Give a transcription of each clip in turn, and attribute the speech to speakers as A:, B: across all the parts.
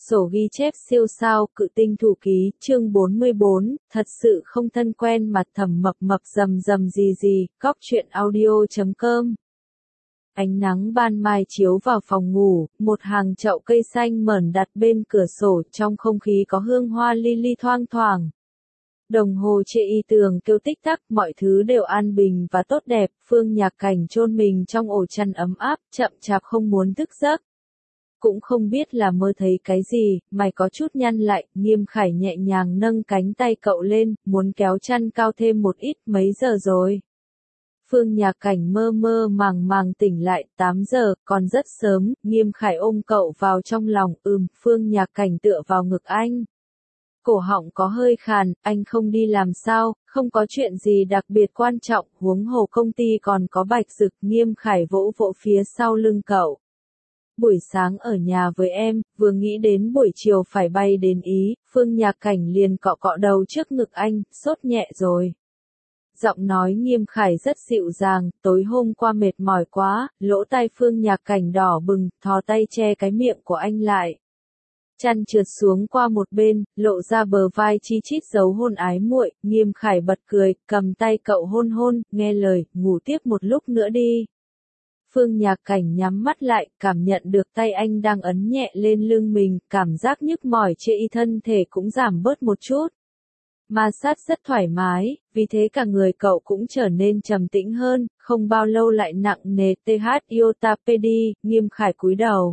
A: Sổ ghi chép siêu sao, Cự tinh thủ ký, chương 44, thật sự không thân quen mặt Thẩm Mập Mập rầm rầm gì, góc truyện audio.com. Ánh nắng ban mai chiếu vào phòng ngủ, một hàng chậu cây xanh mởn đặt bên cửa sổ, trong không khí có hương hoa lily thoang thoảng. Đồng hồ treo y tường kêu tích tắc, mọi thứ đều an bình và tốt đẹp, Phương Nhạc Cảnh chôn mình trong ổ chăn ấm áp, chậm chạp không muốn thức giấc. Cũng không biết là mơ thấy cái gì, mày có chút nhăn lại, Nghiêm Khải nhẹ nhàng nâng cánh tay cậu lên, muốn kéo chăn cao thêm một ít, mấy giờ rồi? Phương Nhạc Cảnh mơ mơ màng tỉnh lại, 8 giờ, còn rất sớm, Nghiêm Khải ôm cậu vào trong lòng, Phương Nhạc Cảnh tựa vào ngực anh. Cổ họng có hơi khàn, anh không đi làm sao, không có chuyện gì đặc biệt quan trọng, huống hồ công ty còn có Bạch Dực, Nghiêm Khải vỗ vỗ phía sau lưng cậu. Buổi sáng ở nhà với em, vừa nghĩ đến buổi chiều phải bay đến Ý, Phương Nhạc Cảnh liền cọ cọ đầu trước ngực anh, sốt nhẹ rồi. Giọng nói Nghiêm Khải rất dịu dàng, tối hôm qua mệt mỏi quá, lỗ tai Phương Nhạc Cảnh đỏ bừng, thò tay che cái miệng của anh lại. Chăn trượt xuống qua một bên, lộ ra bờ vai chi chít dấu hôn ái muội, Nghiêm Khải bật cười, cầm tay cậu hôn hôn, nghe lời, ngủ tiếp một lúc nữa đi. Phương Nhạc Cảnh nhắm mắt lại, cảm nhận được tay anh đang ấn nhẹ lên lưng mình, cảm giác nhức mỏi trên thân thể cũng giảm bớt một chút. Ma sát rất thoải mái, vì thế cả người cậu cũng trở nên trầm tĩnh hơn, không bao lâu lại nặng nề iotapedi, Nghiêm Khải cúi đầu.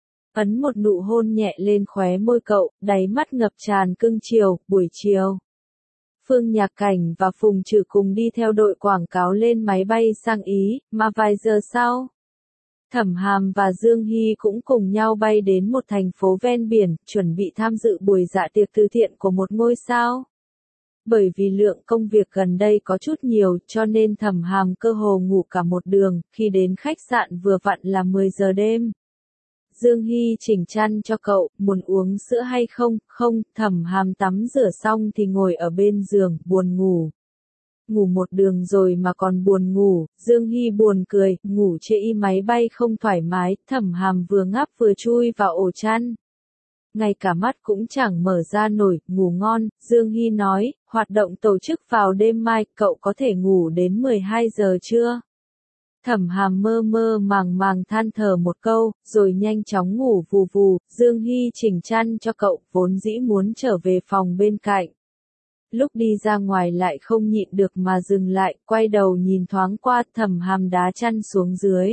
A: Ấn một nụ hôn nhẹ lên khóe môi cậu, đáy mắt ngập tràn cưng chiều, buổi chiều. Phương Nhạc Cảnh và Phùng Trừ cùng đi theo đội quảng cáo lên máy bay sang Ý, mà vài giờ sau, Thẩm Hàm và Dương Hy cũng cùng nhau bay đến một thành phố ven biển, chuẩn bị tham dự buổi dạ tiệc từ thiện của một ngôi sao. Bởi vì lượng công việc gần đây có chút nhiều, cho nên Thẩm Hàm cơ hồ ngủ cả một đường, khi đến khách sạn vừa vặn là 10 giờ đêm. Dương Hy chỉnh chăn cho cậu, muốn uống sữa hay không? Không, Thẩm Hàm tắm rửa xong thì ngồi ở bên giường, buồn ngủ. Ngủ một đường rồi mà còn buồn ngủ, Dương Hy buồn cười, ngủ trễ máy bay không thoải mái, Thẩm Hàm vừa ngáp vừa chui vào ổ chăn. Ngay cả mắt cũng chẳng mở ra nổi, ngủ ngon, Dương Hy nói, hoạt động tổ chức vào đêm mai, cậu có thể ngủ đến 12 giờ chưa? Thẩm Hàm mơ mơ màng than thở một câu, rồi nhanh chóng ngủ vù vù, Dương Hy chỉnh chăn cho cậu, vốn dĩ muốn trở về phòng bên cạnh. Lúc đi ra ngoài lại không nhịn được mà dừng lại, quay đầu nhìn thoáng qua, Thẩm Hàm đá chăn xuống dưới.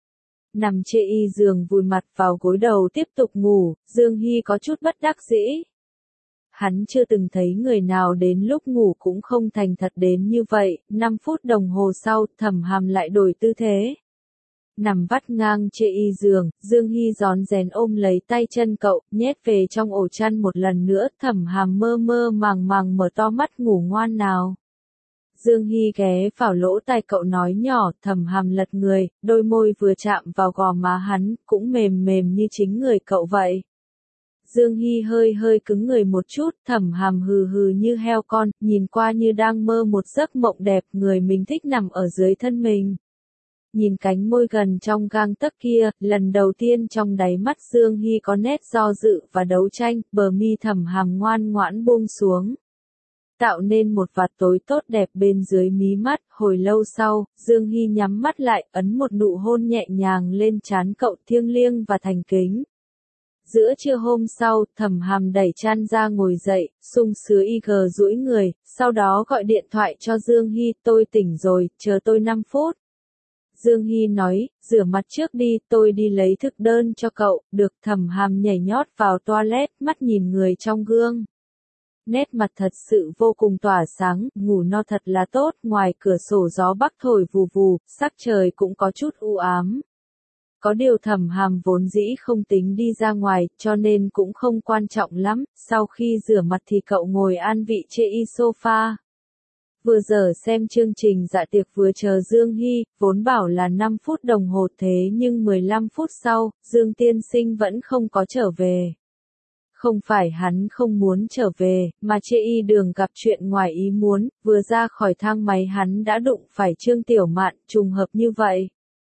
A: Nằm trên giường vùi mặt vào gối đầu tiếp tục ngủ, Dương Hy có chút bất đắc dĩ. Hắn chưa từng thấy người nào đến lúc ngủ cũng không thành thật đến như vậy, 5 phút đồng hồ sau, Thẩm Hàm lại đổi tư thế. Nằm vắt ngang trên giường, Dương Hy rón rén ôm lấy tay chân cậu, nhét về trong ổ chăn một lần nữa, Thẩm Hàm mơ mơ màng mở to mắt ngủ ngoan nào. Dương Hy ghé vào lỗ tai cậu nói nhỏ, Thẩm Hàm lật người, đôi môi vừa chạm vào gò má hắn, cũng mềm như chính người cậu vậy. Dương Hy hơi cứng người một chút, Thẩm Hàm hừ như heo con, nhìn qua như đang mơ một giấc mộng đẹp, người mình thích nằm ở dưới thân mình. Nhìn cánh môi gần trong gang tấc kia, lần đầu tiên trong đáy mắt Dương Hy có nét do dự và đấu tranh, bờ mi Thẩm Hàm ngoan ngoãn buông xuống. Tạo nên một vạt tối tốt đẹp bên dưới mí mắt, hồi lâu sau, Dương Hy nhắm mắt lại, ấn một nụ hôn nhẹ nhàng lên trán cậu thiêng liêng và thành kính. Giữa trưa hôm sau, Thẩm Hàm đẩy chăn ra ngồi dậy, sung sướng duỗi người, sau đó gọi điện thoại cho Dương Hy, tôi tỉnh rồi, chờ tôi 5 phút. Dương Hy nói, rửa mặt trước đi, tôi đi lấy thực đơn cho cậu, được. Thẩm Hàm nhảy nhót vào toilet, mắt nhìn người trong gương. Nét mặt thật sự vô cùng tỏa sáng, ngủ no thật là tốt, ngoài cửa sổ gió bắc thổi vù vù, sắc trời cũng có chút u ám. Có điều Thẩm Hàm vốn dĩ không tính đi ra ngoài, cho nên cũng không quan trọng lắm, sau khi rửa mặt thì cậu ngồi an vị trên sofa. Vừa giờ xem chương trình dạ tiệc vừa chờ Dương Hy, vốn bảo là 5 phút đồng hồ thế nhưng 15 phút sau, Dương tiên sinh vẫn không có trở về. Không phải hắn không muốn trở về, mà trên đường gặp chuyện ngoài ý muốn, vừa ra khỏi thang máy hắn đã đụng phải Trương Tiểu Mạn, trùng hợp như vậy.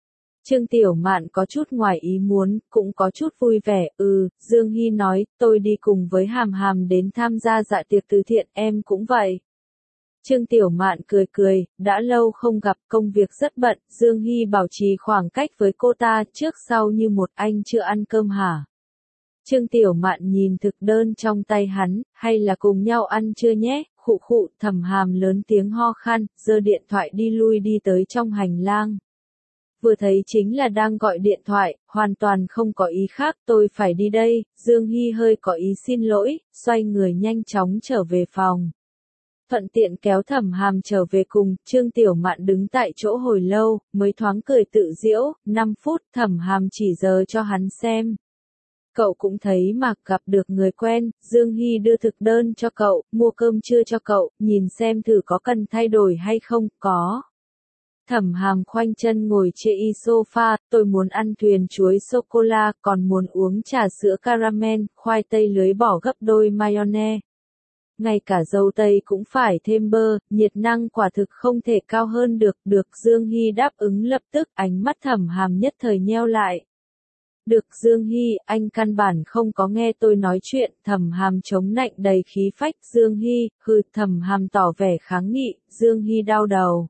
A: Trương Tiểu Mạn có chút ngoài ý muốn, cũng có chút vui vẻ, Dương Hy nói, tôi đi cùng với Hàm Hàm đến tham gia dạ tiệc từ thiện, em cũng vậy. Trương Tiểu Mạn cười cười, đã lâu không gặp, công việc rất bận, Dương Hy bảo trì khoảng cách với cô ta, trước sau như một, anh chưa ăn cơm hả? Trương Tiểu Mạn nhìn thực đơn trong tay hắn, hay là cùng nhau ăn chưa nhé, khụ khụ, Thẩm Hàm lớn tiếng ho khan, giơ điện thoại đi lui đi tới trong hành lang. Vừa thấy chính là đang gọi điện thoại, hoàn toàn không có ý khác, tôi phải đi đây, Dương Hy hơi có ý xin lỗi, xoay người nhanh chóng trở về phòng. Thuận tiện kéo Thẩm Hàm trở về cùng, Trương Tiểu Mạn đứng tại chỗ hồi lâu, mới thoáng cười tự giễu, 5 phút, Thẩm Hàm chỉ giờ cho hắn xem. Cậu cũng thấy mà, gặp được người quen, Dương Hy đưa thực đơn cho cậu, mua cơm trưa cho cậu, nhìn xem thử có cần thay đổi hay không, có. Thẩm Hàm khoanh chân ngồi trên sofa, tôi muốn ăn thuyền chuối sô-cô-la, còn muốn uống trà sữa caramel, khoai tây lưới bỏ gấp đôi mayonnaise. Ngay cả dâu tây cũng phải thêm bơ, nhiệt năng quả thực không thể cao hơn được, Dương Hy đáp ứng lập tức, ánh mắt Thẩm Hàm nhất thời nheo lại. Được Dương Hy, anh căn bản không có nghe tôi nói chuyện, Thẩm Hàm chống nạnh đầy khí phách, Dương Hy, Thẩm Hàm tỏ vẻ kháng nghị, Dương Hy đau đầu.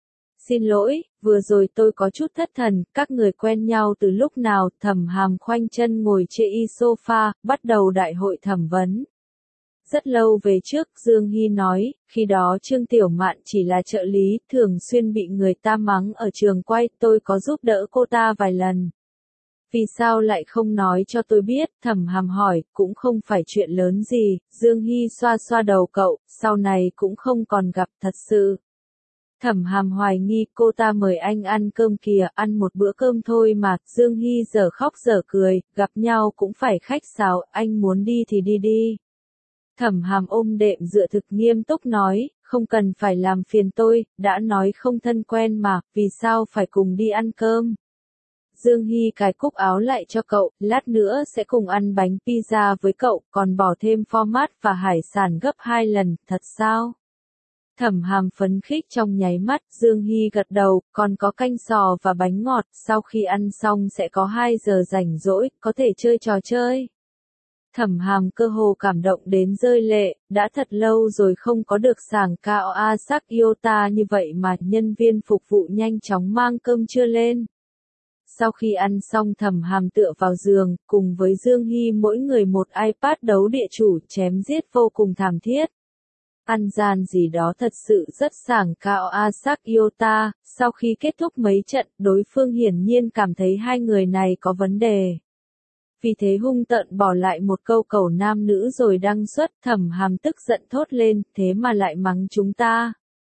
A: Xin lỗi, vừa rồi tôi có chút thất thần, các người quen nhau từ lúc nào, Thẩm Hàm khoanh chân ngồi trên sofa, bắt đầu đại hội thẩm vấn. Rất lâu về trước, Dương Hy nói, khi đó Trương Tiểu Mạn chỉ là trợ lý, thường xuyên bị người ta mắng ở trường quay, tôi có giúp đỡ cô ta vài lần. Vì sao lại không nói cho tôi biết, Thẩm Hàm hỏi, cũng không phải chuyện lớn gì, Dương Hy xoa xoa đầu cậu, sau này cũng không còn gặp thật sự. Thẩm Hàm hoài nghi cô ta mời anh ăn cơm kìa, ăn một bữa cơm thôi mà, Dương Hy giờ khóc giờ cười, gặp nhau cũng phải khách sáo, anh muốn đi thì đi đi. Thẩm Hàm ôm đệm dựa thực nghiêm túc nói, không cần phải làm phiền tôi, đã nói không thân quen mà, vì sao phải cùng đi ăn cơm. Dương Hy cài cúc áo lại cho cậu, lát nữa sẽ cùng ăn bánh pizza với cậu, còn bỏ thêm format và hải sản gấp 2 lần, thật sao? Thẩm Hàm phấn khích trong nháy mắt, Dương Hy gật đầu, còn có canh sò và bánh ngọt, sau khi ăn xong sẽ có 2 giờ rảnh rỗi, có thể chơi trò chơi. Thẩm Hàm cơ hồ cảm động đến rơi lệ, đã thật lâu rồi không có được sảng cao Asak Yota như vậy mà nhân viên phục vụ nhanh chóng mang cơm trưa lên. Sau khi ăn xong Thẩm Hàm tựa vào giường, cùng với Dương Hy mỗi người một iPad đấu địa chủ chém giết vô cùng thảm thiết. Ăn gian gì đó thật sự rất sảng cao Asak Yota, sau khi kết thúc mấy trận, đối phương hiển nhiên cảm thấy hai người này có vấn đề. Vì thế hung tợn bỏ lại một câu cầu nam nữ rồi đăng xuất, Thẩm Hàm tức giận thốt lên, thế mà lại mắng chúng ta.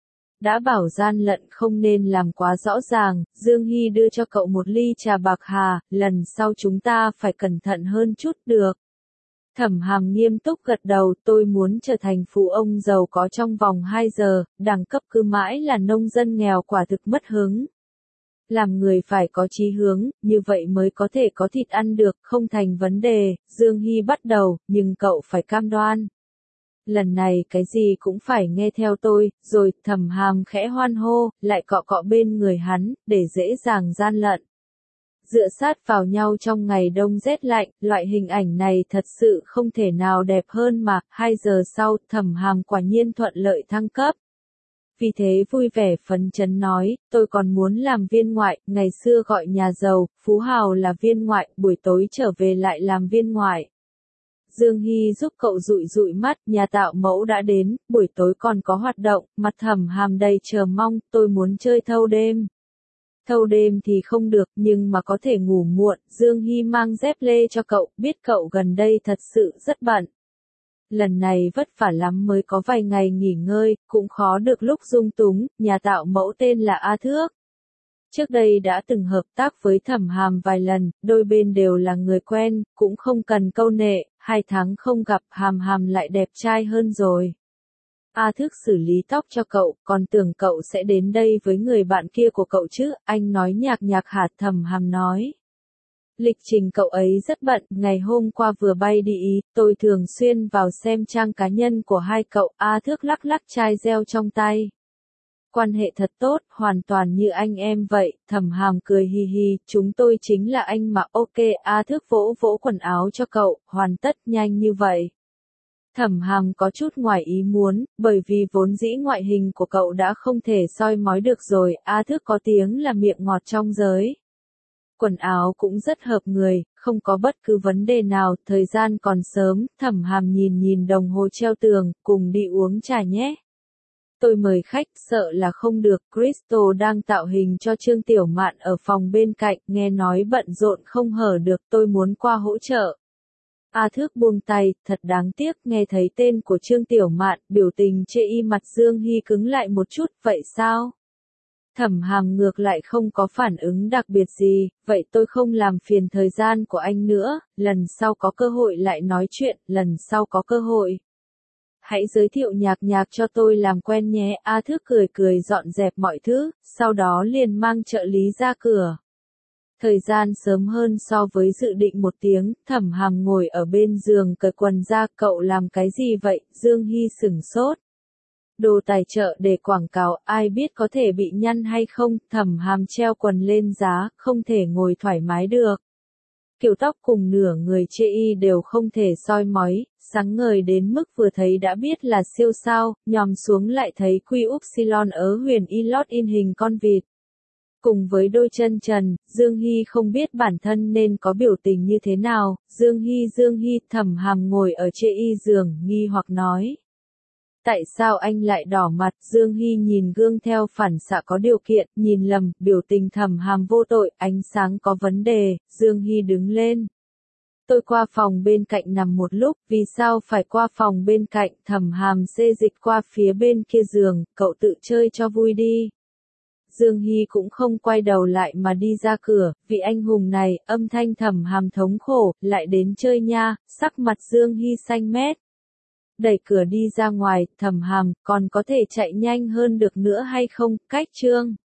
A: Đã bảo gian lận không nên làm quá rõ ràng, Dương Hy đưa cho cậu một ly trà bạc hà, lần sau chúng ta phải cẩn thận hơn chút được. Thẩm Hàm nghiêm túc gật đầu, tôi muốn trở thành phụ ông giàu có trong vòng 2 giờ, đẳng cấp cứ mãi là nông dân nghèo quả thực mất hứng. Làm người phải có chí hướng, như vậy mới có thể có thịt ăn được, không thành vấn đề, Dương Hy bắt đầu, nhưng cậu phải cam đoan. Lần này cái gì cũng phải nghe theo tôi, rồi Thẩm Hàm khẽ hoan hô, lại cọ cọ bên người hắn, để dễ dàng gian lận. Dựa sát vào nhau trong ngày đông rét lạnh, loại hình ảnh này thật sự không thể nào đẹp hơn mà, 2 giờ sau, Thẩm Hàm quả nhiên thuận lợi thăng cấp. Vì thế vui vẻ phấn chấn nói, tôi còn muốn làm viên ngoại, ngày xưa gọi nhà giàu, phú hào là viên ngoại, buổi tối trở về lại làm viên ngoại. Dương Hy giúp cậu dụi dụi mắt, nhà tạo mẫu đã đến, buổi tối còn có hoạt động, mặt Thẩm Hàm đầy chờ mong, tôi muốn chơi thâu đêm. Thâu đêm thì không được, nhưng mà có thể ngủ muộn, Dương Hy mang dép lê cho cậu, biết cậu gần đây thật sự rất bận. Lần này vất vả lắm mới có vài ngày nghỉ ngơi, cũng khó được lúc dung túng, nhà tạo mẫu tên là A Thước. Trước đây đã từng hợp tác với Thẩm Hàm vài lần, đôi bên đều là người quen, cũng không cần câu nệ, 2 tháng không gặp Hàm Hàm lại đẹp trai hơn rồi. A Thước xử lý tóc cho cậu, còn tưởng cậu sẽ đến đây với người bạn kia của cậu chứ, anh nói nhạc nhạc hả, Thẩm Hàm nói. Lịch trình cậu ấy rất bận, ngày hôm qua vừa bay đi Ý, tôi thường xuyên vào xem trang cá nhân của hai cậu, A Thước lắc lắc chai reo trong tay. quan hệ thật tốt, hoàn toàn như anh em vậy, Thẩm Hàm cười hì hì, chúng tôi chính là anh mà, ok, A Thước vỗ vỗ quần áo cho cậu, hoàn tất nhanh như vậy. Thẩm Hàm có chút ngoài ý muốn, bởi vì vốn dĩ ngoại hình của cậu đã không thể soi mói được rồi, A Thước có tiếng là miệng ngọt trong giới. Quần áo cũng rất hợp người, không có bất cứ vấn đề nào, thời gian còn sớm, Thẩm Hàm nhìn nhìn đồng hồ treo tường, cùng đi uống trà nhé. Tôi mời khách, sợ là không được, Crystal đang tạo hình cho Trương Tiểu Mạn ở phòng bên cạnh, nghe nói bận rộn không hở được, tôi muốn qua hỗ trợ. A Thước buông tay, thật đáng tiếc, nghe thấy tên của Trương Tiểu Mạn, biểu tình chê y mặt Dương Hy cứng lại một chút, vậy sao? Thẩm Hàm ngược lại không có phản ứng đặc biệt gì, vậy tôi không làm phiền thời gian của anh nữa, lần sau có cơ hội lại nói chuyện, lần sau có cơ hội. Hãy giới thiệu Nhạc Nhạc cho tôi làm quen nhé, A Thước cười cười dọn dẹp mọi thứ, sau đó liền mang trợ lý ra cửa. Thời gian sớm hơn so với dự định 1 tiếng, Thẩm Hàm ngồi ở bên giường cởi quần ra, cậu làm cái gì vậy, Dương Hy sửng sốt. Đồ tài trợ để quảng cáo, ai biết có thể bị nhăn hay không, Thẩm Hàm treo quần lên giá, không thể ngồi thoải mái được. Kiểu tóc cùng nửa người chê y đều không thể soi mói, sáng ngời đến mức vừa thấy đã biết là siêu sao, nhòm xuống lại thấy quy upsilon ớ huyền y lót in hình con vịt. Cùng với đôi chân trần, Dương Hy không biết bản thân nên có biểu tình như thế nào, Dương Hy, Thẩm Hàm ngồi ở chê y giường, nghi hoặc nói. Tại sao anh lại đỏ mặt, Dương Hy nhìn gương theo phản xạ có điều kiện, nhìn lầm, biểu tình Thẩm Hàm vô tội, ánh sáng có vấn đề, Dương Hy đứng lên. Tôi qua phòng bên cạnh nằm một lúc, vì sao phải qua phòng bên cạnh, Thẩm Hàm xê dịch qua phía bên kia giường, cậu tự chơi cho vui đi. Dương Hy cũng không quay đầu lại mà đi ra cửa, vị anh hùng này, âm thanh Thẩm Hàm thống khổ, lại đến chơi nha, sắc mặt Dương Hy xanh mét. Đẩy cửa đi ra ngoài, Thẩm Hàm, còn có thể chạy nhanh hơn được nữa hay không, cách Trương.